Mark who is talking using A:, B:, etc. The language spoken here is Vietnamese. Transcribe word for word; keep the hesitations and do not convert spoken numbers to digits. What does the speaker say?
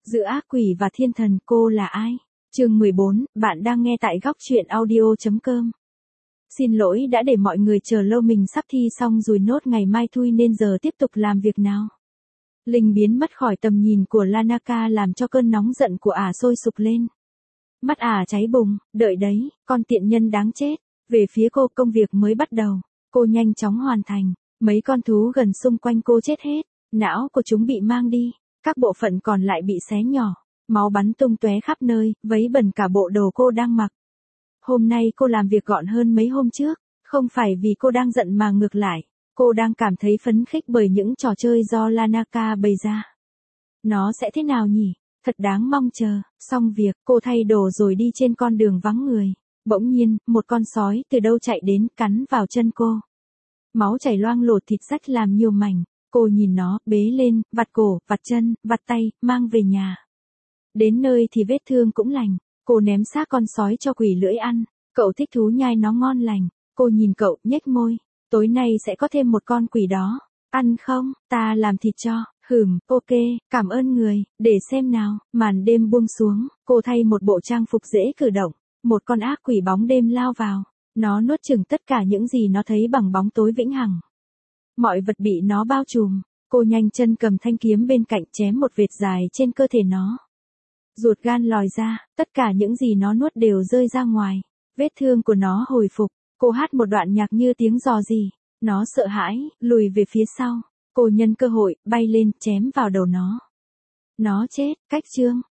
A: Giữa ác quỷ và thiên thần, cô là ai? Chương mười bốn, bạn đang nghe tại góc truyện audio chấm com. Xin lỗi đã để mọi người chờ lâu, mình sắp thi xong rồi nốt ngày mai thui nên giờ tiếp tục làm việc nào. Linh biến mất khỏi tầm nhìn của Lanaka làm cho cơn nóng giận của ả sôi sục lên. Mắt ả cháy bùng, đợi đấy, con tiện nhân đáng chết. Về phía cô, công việc mới bắt đầu, cô nhanh chóng hoàn thành. Mấy con thú gần xung quanh cô chết hết, não của chúng bị mang đi, các bộ phận còn lại bị xé nhỏ, máu bắn tung tóe khắp nơi, vấy bẩn cả bộ đồ cô đang mặc. Hôm nay cô làm việc gọn hơn mấy hôm trước, không phải vì cô đang giận mà ngược lại, cô đang cảm thấy phấn khích bởi những trò chơi do Lanaka bày ra. Nó sẽ thế nào nhỉ? Thật đáng mong chờ. Xong việc, cô thay đồ rồi đi trên con đường vắng người. Bỗng nhiên, một con sói từ đâu chạy đến, cắn vào chân cô. Máu chảy loang lổ, thịt rách làm nhiều mảnh. Cô nhìn nó, bế lên, vặt cổ, vặt chân, vặt tay, mang về nhà. Đến nơi thì vết thương cũng lành. Cô ném xác con sói cho quỷ lưỡi ăn. Cậu thích thú nhai nó ngon lành. Cô nhìn cậu, nhếch môi. Tối nay sẽ có thêm một con quỷ đó. Ăn không? Ta làm thịt cho. Hửm, ok, cảm ơn người. Để xem nào. Màn đêm buông xuống. Cô thay một bộ trang phục dễ cử động. Một con ác quỷ bóng đêm lao vào. Nó nuốt chửng tất cả những gì nó thấy bằng bóng tối vĩnh hằng. Mọi vật bị nó bao trùm. Cô nhanh chân cầm thanh kiếm bên cạnh chém một vệt dài trên cơ thể nó. Ruột gan lòi ra, tất cả những gì nó nuốt đều rơi ra ngoài. Vết thương của nó hồi phục. Cô hát một đoạn nhạc như tiếng rò rỉ. Nó sợ hãi, lùi về phía sau. Cô nhân cơ hội, bay lên, chém vào đầu nó. Nó chết, cách chương.